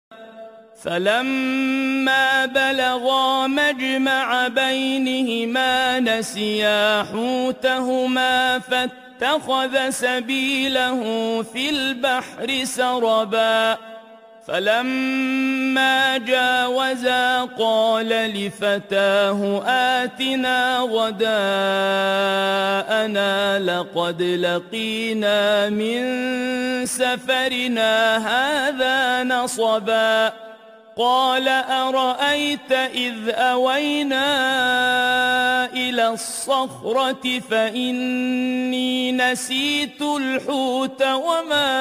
فلما بلغا مجمع بينهما نسيا حوتهما فاتخذ سبيله في البحر سربا فلما جاوزا قال لفتاه آتنا غداءنا لقد لقينا من سفرنا هذا نصبا قال أرأيت إذ أوينا إلى الصخرة فإني نسيت الحوت وما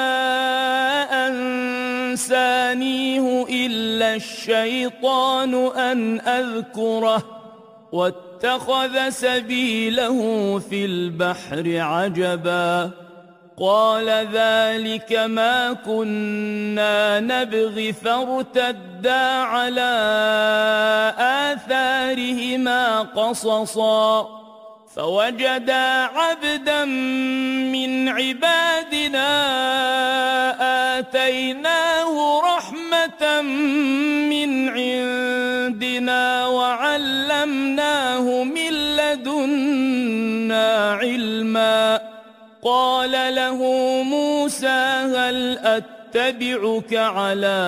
أنسانيه إلا الشيطان أن أذكره واتخذ سبيله في البحر عجبا قال ذلك ما كنا نبغي فارتدا على آثارهما قصصا فوجدا عبدا من عبادنا آتيناه رحمة من عندنا وعلمناه من لدنا علما قال له موسى هل أتبعك على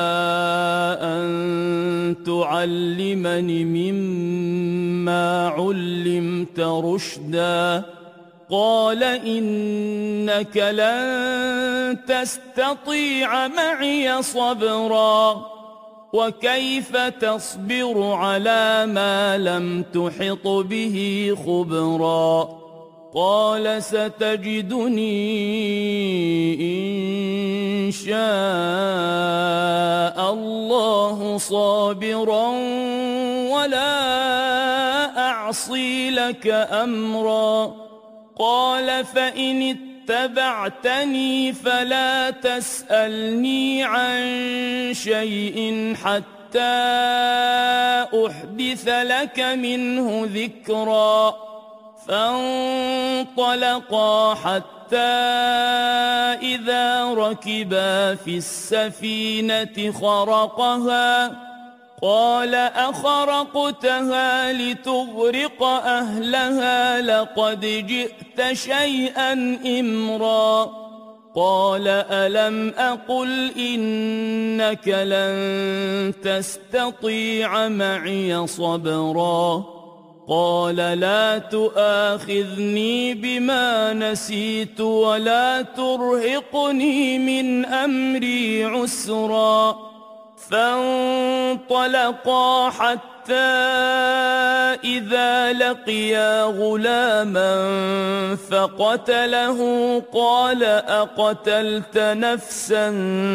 أن تعلمني مما علمت رشدا قال إنك لن تستطيع معي صبرا وكيف تصبر على ما لم تحط به خبرا قال ستجدني إن شاء الله صابرا ولا أعصي لك أمرا قال فإن اتبعتني فلا تسألني عن شيء حتى أحدث لك منه ذكرا فانطلقا حتى إذا ركبا في السفينة خرقها قال أخرقتها لتغرق أهلها لقد جئت شيئا إمرا قال ألم أقل إنك لن تستطيع معي صبرا قال لا تؤاخذني بما نسيت ولا ترهقني من أمري عسرا فانطلقا حتى إذا لقيا غلاما فقتله قال أقتلت نفسا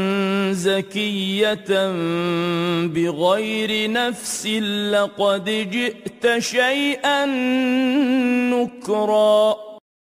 زكية بغير نفس لقد جئت شيئا نكرا